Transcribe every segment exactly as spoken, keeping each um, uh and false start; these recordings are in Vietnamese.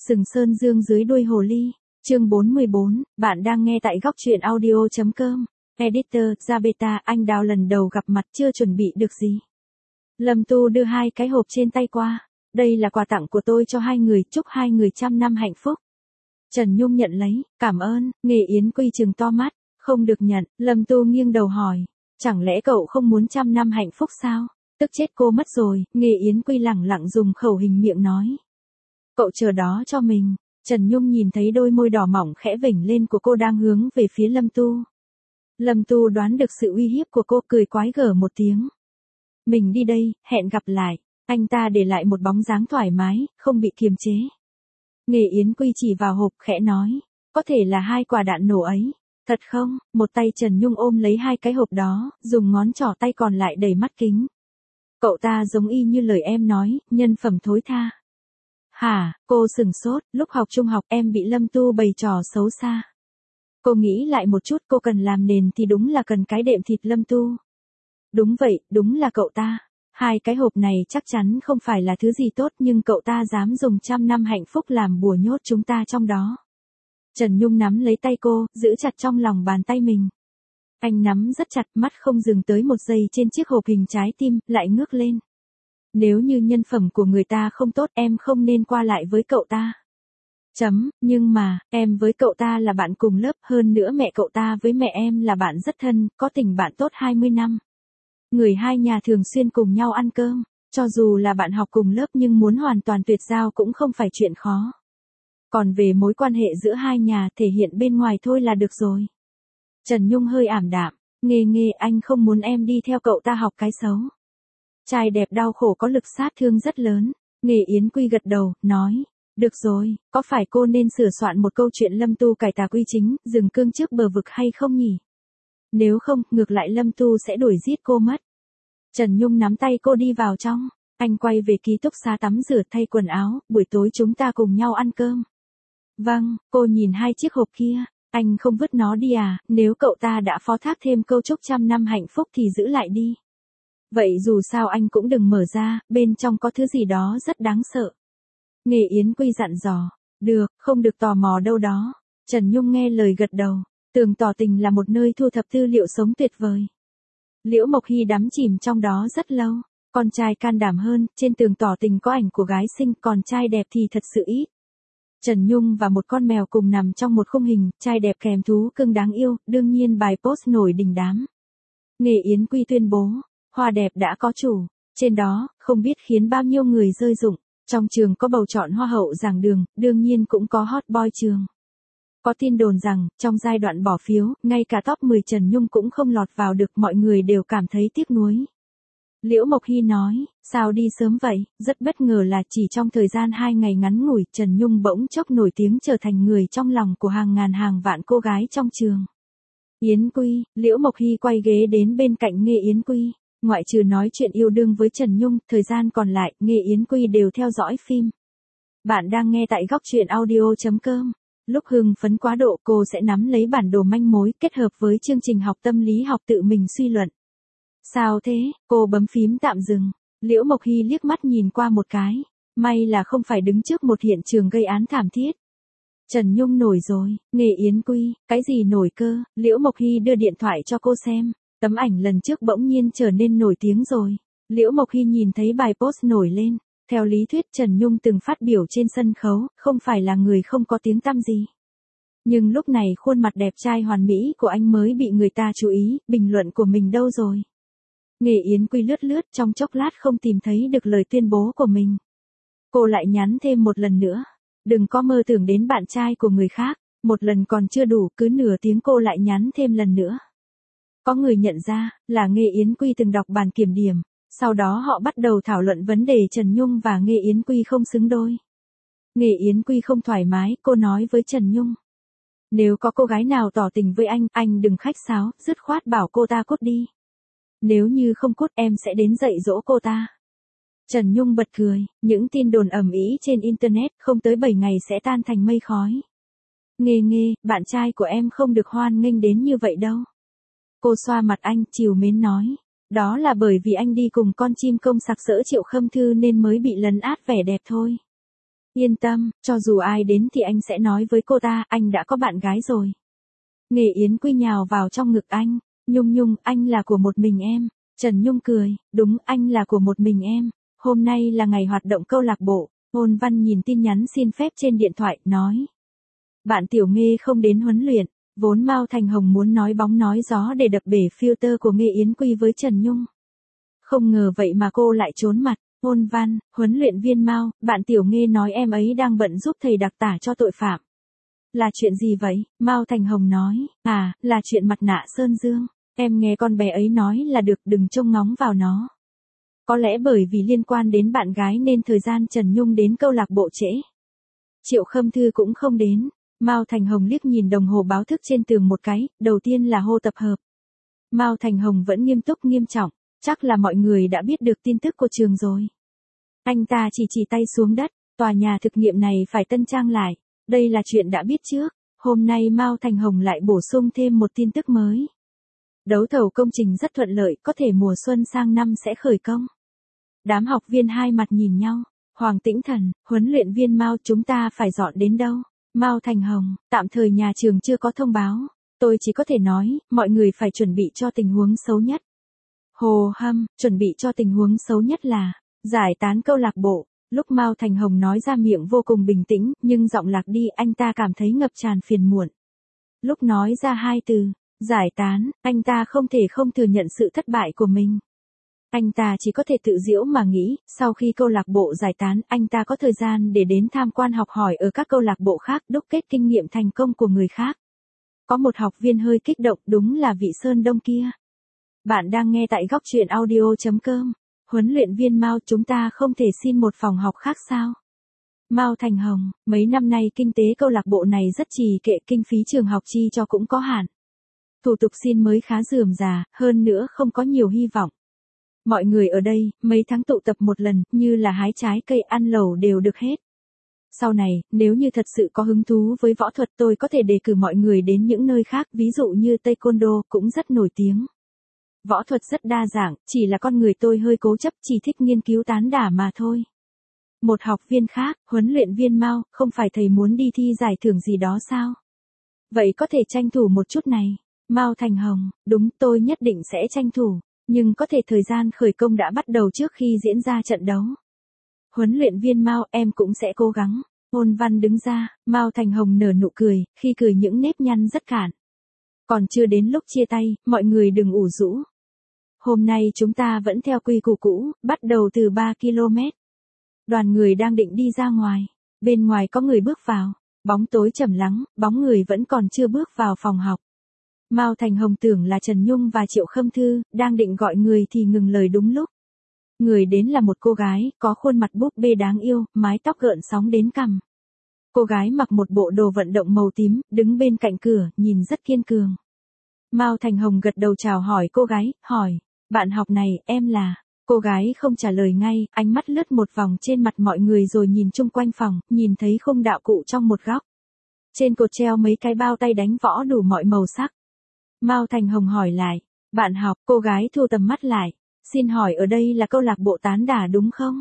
Sừng Sơn Dương dưới đuôi hồ ly, chương bốn mươi bốn, bạn đang nghe tại góc truyện audio.com. Editor, Zabeta, anh Đào lần đầu gặp mặt chưa chuẩn bị được gì. Lâm Tu đưa hai cái hộp trên tay qua. Đây là quà tặng của tôi cho hai người, chúc hai người trăm năm hạnh phúc. Trần Nhung nhận lấy, cảm ơn, Nghề Yến Quy trừng to mắt, không được nhận, Lâm Tu nghiêng đầu hỏi, chẳng lẽ cậu không muốn trăm năm hạnh phúc sao? Tức chết cô mất rồi, Nghề Yến Quy lẳng lặng dùng khẩu hình miệng nói. Cậu chờ đó cho mình. Trần Nhung nhìn thấy đôi môi đỏ mỏng khẽ vểnh lên của cô đang hướng về phía Lâm Tu. Lâm Tu đoán được sự uy hiếp của cô, cười quái gở một tiếng. Mình đi đây, hẹn gặp lại. Anh ta để lại một bóng dáng thoải mái, không bị kiềm chế. Nghề Yến Quy chỉ vào hộp khẽ nói, có thể là hai quả đạn nổ ấy. Thật không? Một tay Trần Nhung ôm lấy hai cái hộp đó, dùng ngón trỏ tay còn lại đẩy mắt kính. Cậu ta giống y như lời em nói, nhân phẩm thối tha. Hả, cô sừng sốt, lúc học trung học em bị Lâm Tu bày trò xấu xa. Cô nghĩ lại một chút, cô cần làm nền thì đúng là cần cái đệm thịt Lâm Tu. Đúng vậy, đúng là cậu ta. Hai cái hộp này chắc chắn không phải là thứ gì tốt, nhưng cậu ta dám dùng trăm năm hạnh phúc làm bùa nhốt chúng ta trong đó. Trần Nhung nắm lấy tay cô, giữ chặt trong lòng bàn tay mình. Anh nắm rất chặt, mắt không dừng tới một giây trên chiếc hộp hình trái tim, lại ngước lên. Nếu như nhân phẩm của người ta không tốt, em không nên qua lại với cậu ta. Chấm, nhưng mà, em với cậu ta là bạn cùng lớp, hơn nữa mẹ cậu ta với mẹ em là bạn rất thân, có tình bạn tốt hai mươi năm. Người hai nhà thường xuyên cùng nhau ăn cơm, cho dù là bạn học cùng lớp nhưng muốn hoàn toàn tuyệt giao cũng không phải chuyện khó. Còn về mối quan hệ giữa hai nhà thể hiện bên ngoài thôi là được rồi. Trần Nhung hơi ảm đạm, nghề nghề anh không muốn em đi theo cậu ta học cái xấu. Trai đẹp đau khổ có lực sát thương rất lớn. Nghề Yến Quy gật đầu, nói, được rồi, có phải cô nên sửa soạn một câu chuyện Lâm Tu cải tà quy chính, dừng cương trước bờ vực hay không nhỉ? Nếu không, ngược lại Lâm Tu sẽ đuổi giết cô mất. Trần Nhung nắm tay cô đi vào trong, anh quay về ký túc xá tắm rửa thay quần áo, buổi tối chúng ta cùng nhau ăn cơm. Vâng, cô nhìn hai chiếc hộp kia, anh không vứt nó đi à, nếu cậu ta đã phó thác thêm câu chúc trăm năm hạnh phúc thì giữ lại đi. Vậy dù sao anh cũng đừng mở ra, bên trong có thứ gì đó rất đáng sợ. Nghề Yến Quy dặn dò, được, không được tò mò đâu đó. Trần Nhung nghe lời gật đầu, tường tỏ tình là một nơi thu thập tư liệu sống tuyệt vời. Liễu Mộc Hy đắm chìm trong đó rất lâu, con trai can đảm hơn, trên tường tỏ tình có ảnh của gái xinh, còn trai đẹp thì thật sự ít. Trần Nhung và một con mèo cùng nằm trong một khung hình, trai đẹp kèm thú cưng đáng yêu, đương nhiên bài post nổi đình đám. Nghề Yến Quy tuyên bố, hoa đẹp đã có chủ, trên đó, không biết khiến bao nhiêu người rơi rụng, trong trường có bầu chọn hoa hậu giảng đường, đương nhiên cũng có hot boy trường. Có tin đồn rằng, trong giai đoạn bỏ phiếu, ngay cả top mười Trần Nhung cũng không lọt vào được, mọi người đều cảm thấy tiếc nuối. Liễu Mộc Hy nói, sao đi sớm vậy, rất bất ngờ là chỉ trong thời gian hai ngày ngắn ngủi, Trần Nhung bỗng chốc nổi tiếng trở thành người trong lòng của hàng ngàn hàng vạn cô gái trong trường. Yến Quy, Liễu Mộc Hy quay ghế đến bên cạnh Nghê Yến Quy, ngoại trừ nói chuyện yêu đương với Trần Nhung, thời gian còn lại, Nghê Yến Quy đều theo dõi phim. Bạn đang nghe tại góc truyện audio.com. Lúc hưng phấn quá độ cô sẽ nắm lấy bản đồ manh mối kết hợp với chương trình học tâm lý học tự mình suy luận. Sao thế, cô bấm phím tạm dừng. Liễu Mộc Hy liếc mắt nhìn qua một cái. May là không phải đứng trước một hiện trường gây án thảm thiết. Trần Nhung nổi rồi, Nghề Yến Quy, cái gì nổi cơ, Liễu Mộc Hy đưa điện thoại cho cô xem. Tấm ảnh lần trước bỗng nhiên trở nên nổi tiếng rồi. Liễu Mộc Hy nhìn thấy bài post nổi lên. Theo lý thuyết Trần Nhung từng phát biểu trên sân khấu, không phải là người không có tiếng tăm gì. Nhưng lúc này khuôn mặt đẹp trai hoàn mỹ của anh mới bị người ta chú ý, bình luận của mình đâu rồi. Nghề Yến Quy lướt lướt trong chốc lát không tìm thấy được lời tuyên bố của mình. Cô lại nhắn thêm một lần nữa. Đừng có mơ tưởng đến bạn trai của người khác, một lần còn chưa đủ, cứ nửa tiếng cô lại nhắn thêm lần nữa. Có người nhận ra, là Nghê Yến Quy từng đọc bản kiểm điểm. Sau đó họ bắt đầu thảo luận vấn đề Trần Nhung và Nghê Yến Quy không xứng đôi. Nghê Yến Quy không thoải mái, cô nói với Trần Nhung. Nếu có cô gái nào tỏ tình với anh, anh đừng khách sáo, dứt khoát bảo cô ta cút đi. Nếu như không cút em sẽ đến dạy dỗ cô ta. Trần Nhung bật cười, những tin đồn ầm ĩ trên Internet không tới bảy ngày sẽ tan thành mây khói. Nghê nghê, bạn trai của em không được hoan nghênh đến như vậy đâu. Cô xoa mặt anh, trìu mến nói. Đó là bởi vì anh đi cùng con chim công sặc sỡ Triệu Khâm Thư nên mới bị lấn át vẻ đẹp thôi. Yên tâm, cho dù ai đến thì anh sẽ nói với cô ta, anh đã có bạn gái rồi. Nghề Yến Quy nhào vào trong ngực anh. Nhung Nhung, anh là của một mình em. Trần Nhung cười, đúng, anh là của một mình em. Hôm nay là ngày hoạt động câu lạc bộ. Ôn Văn nhìn tin nhắn xin phép trên điện thoại, nói. Bạn Tiểu Nghê không đến huấn luyện. Vốn Mao Thành Hồng muốn nói bóng nói gió để đập bể filter của Nghê Yến Quy với Trần Nhung. Không ngờ vậy mà cô lại trốn mặt. Ôn Văn, huấn luyện viên Mao, bạn Tiểu Nghê nói em ấy đang bận giúp thầy đặc tả cho tội phạm. Là chuyện gì vậy? Mao Thành Hồng nói, à, là chuyện mặt nạ Sơn Dương. Em nghe con bé ấy nói là được, đừng trông ngóng vào nó. Có lẽ bởi vì liên quan đến bạn gái nên thời gian Trần Nhung đến câu lạc bộ trễ. Triệu Khâm Thư cũng không đến. Mao Thành Hồng liếc nhìn đồng hồ báo thức trên tường một cái, đầu tiên là hô tập hợp. Mao Thành Hồng vẫn nghiêm túc nghiêm trọng, chắc là mọi người đã biết được tin tức của trường rồi. Anh ta chỉ chỉ tay xuống đất, tòa nhà thực nghiệm này phải tân trang lại, đây là chuyện đã biết trước. Hôm nay Mao Thành Hồng lại bổ sung thêm một tin tức mới. Đấu thầu công trình rất thuận lợi, có thể mùa xuân sang năm sẽ khởi công. Đám học viên hai mặt nhìn nhau. Hoàng Tĩnh Thần, huấn luyện viên Mao, chúng ta phải dọn đến đâu? Mao Thành Hồng, tạm thời nhà trường chưa có thông báo. Tôi chỉ có thể nói, mọi người phải chuẩn bị cho tình huống xấu nhất. Hồ Hâm, chuẩn bị cho tình huống xấu nhất là giải tán câu lạc bộ. Lúc Mao Thành Hồng nói ra miệng vô cùng bình tĩnh, nhưng giọng lạc đi, anh ta cảm thấy ngập tràn phiền muộn. Lúc nói ra hai từ, giải tán, anh ta không thể không thừa nhận sự thất bại của mình. Anh ta chỉ có thể tự giễu mà nghĩ, sau khi câu lạc bộ giải tán, anh ta có thời gian để đến tham quan học hỏi ở các câu lạc bộ khác, đúc kết kinh nghiệm thành công của người khác. Có một học viên hơi kích động, đúng là vị Sơn Đông kia. Bạn đang nghe tại góc truyện audio chấm com. Huấn luyện viên Mao, chúng ta không thể xin một phòng học khác sao? Mao Thành Hồng, mấy năm nay kinh tế câu lạc bộ này rất trì trệ, kinh phí trường học chi cho cũng có hạn. Thủ tục xin mới khá rườm rà, hơn nữa không có nhiều hy vọng. Mọi người ở đây, mấy tháng tụ tập một lần, như là hái trái cây ăn lẩu đều được hết. Sau này, nếu như thật sự có hứng thú với võ thuật, tôi có thể đề cử mọi người đến những nơi khác, ví dụ như Taekwondo, cũng rất nổi tiếng. Võ thuật rất đa dạng, chỉ là con người tôi hơi cố chấp, chỉ thích nghiên cứu tán đả mà thôi. Một học viên khác, huấn luyện viên Mao, không phải thầy muốn đi thi giải thưởng gì đó sao? Vậy có thể tranh thủ một chút này. Mao Thành Hồng, đúng, tôi nhất định sẽ tranh thủ. Nhưng có thể thời gian khởi công đã bắt đầu trước khi diễn ra trận đấu. Huấn luyện viên Mao, em cũng sẽ cố gắng. Ôn Văn đứng ra, Mao Thành Hồng nở nụ cười, khi cười những nếp nhăn rất cạn. Còn chưa đến lúc chia tay, mọi người đừng ủ rũ. Hôm nay chúng ta vẫn theo quy củ cũ, bắt đầu từ ba ki lô mét. Đoàn người đang định đi ra ngoài. Bên ngoài có người bước vào. Bóng tối trầm lắng, bóng người vẫn còn chưa bước vào phòng học. Mao Thành Hồng tưởng là Trần Nhung và Triệu Khâm Thư, đang định gọi người thì ngừng lời đúng lúc. Người đến là một cô gái, có khuôn mặt búp bê đáng yêu, mái tóc gợn sóng đến cằm. Cô gái mặc một bộ đồ vận động màu tím, đứng bên cạnh cửa, nhìn rất kiên cường. Mao Thành Hồng gật đầu chào hỏi cô gái, hỏi, bạn học này, em là... Cô gái không trả lời ngay, ánh mắt lướt một vòng trên mặt mọi người rồi nhìn chung quanh phòng, nhìn thấy khung đạo cụ trong một góc. Trên cột treo mấy cái bao tay đánh võ đủ mọi màu sắc. Mao Thành Hồng hỏi lại, bạn học, cô gái thu tầm mắt lại, xin hỏi ở đây là câu lạc bộ tán đả đúng không?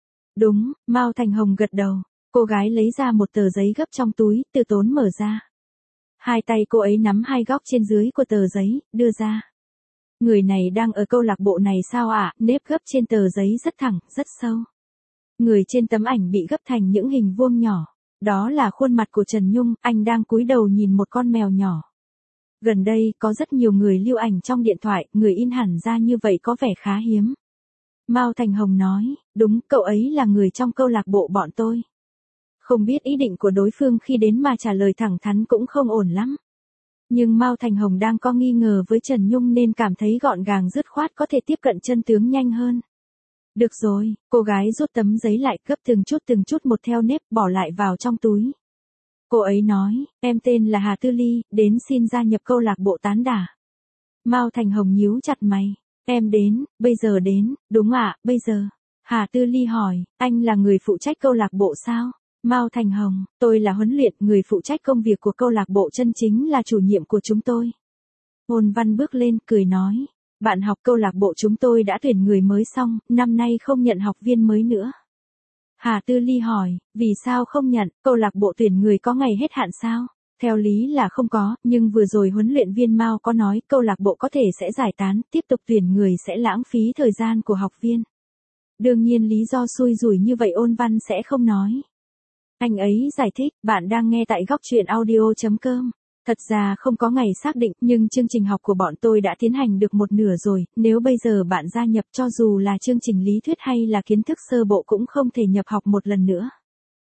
Đúng, Mao Thành Hồng gật đầu, cô gái lấy ra một tờ giấy gấp trong túi, từ tốn mở ra. Hai tay cô ấy nắm hai góc trên dưới của tờ giấy, đưa ra. Người này đang ở câu lạc bộ này sao ạ? À? Nếp gấp trên tờ giấy rất thẳng, rất sâu. Người trên tấm ảnh bị gấp thành những hình vuông nhỏ. Đó là khuôn mặt của Trần Nhung, anh đang cúi đầu nhìn một con mèo nhỏ. Gần đây, có rất nhiều người lưu ảnh trong điện thoại, người in hẳn ra như vậy có vẻ khá hiếm. Mao Thành Hồng nói, đúng, cậu ấy là người trong câu lạc bộ bọn tôi. Không biết ý định của đối phương khi đến mà trả lời thẳng thắn cũng không ổn lắm. Nhưng Mao Thành Hồng đang có nghi ngờ với Trần Nhung nên cảm thấy gọn gàng dứt khoát có thể tiếp cận chân tướng nhanh hơn. Được rồi, cô gái rút tấm giấy lại, gấp từng chút từng chút một theo nếp, bỏ lại vào trong túi. Cô ấy nói, em tên là Hà Tư Ly, đến xin gia nhập câu lạc bộ tán đả. Mao Thành Hồng nhíu chặt mày, em đến, bây giờ đến, đúng ạ, à, bây giờ. Hà Tư Ly hỏi, anh là người phụ trách câu lạc bộ sao? Mao Thành Hồng, tôi là huấn luyện, người phụ trách công việc của câu lạc bộ chân chính là chủ nhiệm của chúng tôi. Ôn Văn bước lên, cười nói, bạn học câu lạc bộ chúng tôi đã tuyển người mới xong, năm nay không nhận học viên mới nữa. Hà Tư Ly hỏi, vì sao không nhận, câu lạc bộ tuyển người có ngày hết hạn sao? Theo lý là không có, nhưng vừa rồi huấn luyện viên Mao có nói câu lạc bộ có thể sẽ giải tán, tiếp tục tuyển người sẽ lãng phí thời gian của học viên. Đương nhiên lý do xui rủi như vậy Ôn Văn sẽ không nói. Anh ấy giải thích, bạn đang nghe tại góc truyện audio chấm com. Thật ra không có ngày xác định, nhưng chương trình học của bọn tôi đã tiến hành được một nửa rồi, nếu bây giờ bạn gia nhập cho dù là chương trình lý thuyết hay là kiến thức sơ bộ cũng không thể nhập học một lần nữa.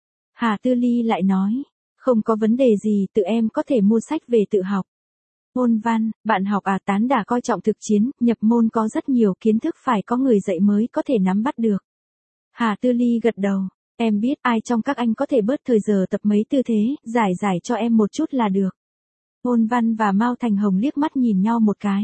Hà Tư Ly lại nói, không có vấn đề gì, tự em có thể mua sách về tự học. Ôn Văn, bạn học à? Tán đả coi trọng thực chiến, nhập môn có rất nhiều kiến thức phải có người dạy mới có thể nắm bắt được. Hà Tư Ly gật đầu, em biết ai trong các anh có thể bớt thời giờ tập mấy tư thế, giải giải cho em một chút là được. Ôn Văn và Mao Thành Hồng liếc mắt nhìn nhau một cái.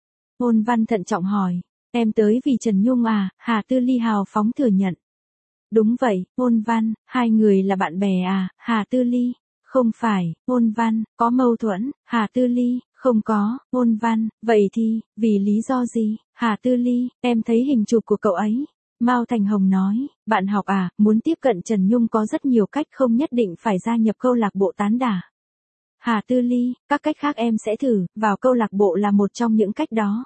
Ôn Văn thận trọng hỏi, em tới vì Trần Nhung à? Hà Tư Ly hào phóng thừa nhận. Đúng vậy, Ôn Văn, hai người là bạn bè à? Hà Tư Ly, không phải. Ôn Văn, có mâu thuẫn? Hà Tư Ly, không có. Ôn Văn, vậy thì, vì lý do gì? Hà Tư Ly, em thấy hình chụp của cậu ấy. Mao Thành Hồng nói, bạn học à, muốn tiếp cận Trần Nhung có rất nhiều cách, không nhất định phải gia nhập câu lạc bộ tán đả. Hà Tư Ly, các cách khác em sẽ thử, vào câu lạc bộ là một trong những cách đó.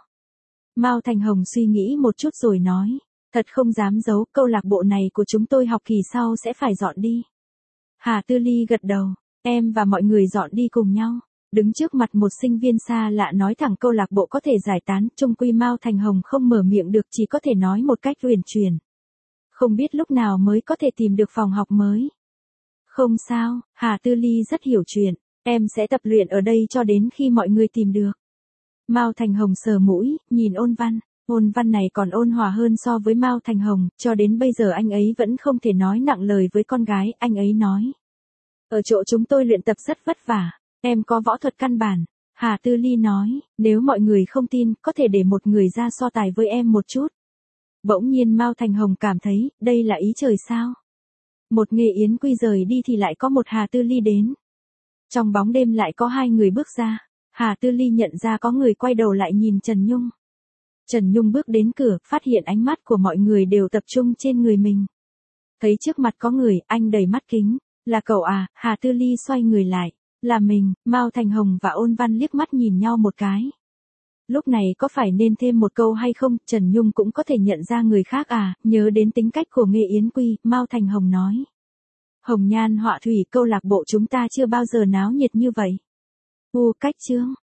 Mao Thành Hồng suy nghĩ một chút rồi nói, thật không dám giấu, câu lạc bộ này của chúng tôi học kỳ sau sẽ phải dọn đi. Hà Tư Ly gật đầu, em và mọi người dọn đi cùng nhau. Đứng trước mặt một sinh viên xa lạ nói thẳng câu lạc bộ có thể giải tán, chung quy Mao Thành Hồng không mở miệng được, chỉ có thể nói một cách uyển chuyển. Không biết lúc nào mới có thể tìm được phòng học mới. Không sao, Hà Tư Ly rất hiểu chuyện, em sẽ tập luyện ở đây cho đến khi mọi người tìm được. Mao Thành Hồng sờ mũi, nhìn Ôn Văn. Ôn Văn này còn ôn hòa hơn so với Mao Thành Hồng, cho đến bây giờ anh ấy vẫn không thể nói nặng lời với con gái, anh ấy nói. Ở chỗ chúng tôi luyện tập rất vất vả, em có võ thuật căn bản. Hà Tư Ly nói, nếu mọi người không tin, có thể để một người ra so tài với em một chút. Bỗng nhiên Mao Thành Hồng cảm thấy, đây là ý trời sao? Một Nghê Yến Quy rời đi thì lại có một Hà Tư Ly đến. Trong bóng đêm lại có hai người bước ra, Hà Tư Ly nhận ra có người quay đầu lại nhìn Trần Nhung. Trần Nhung bước đến cửa, phát hiện ánh mắt của mọi người đều tập trung trên người mình. Thấy trước mặt có người, anh đầy mắt kính, là cậu à? Hà Tư Ly xoay người lại, là mình. Mao Thành Hồng và Ôn Văn liếc mắt nhìn nhau một cái. Lúc này có phải nên thêm một câu hay không? Trần Nhung cũng có thể nhận ra người khác à? Nhớ đến tính cách của Nghê Yến Quy, Mao Thành Hồng nói. Hồng Nhan họa thủy, câu lạc bộ chúng ta chưa bao giờ náo nhiệt như vậy. U cách chương.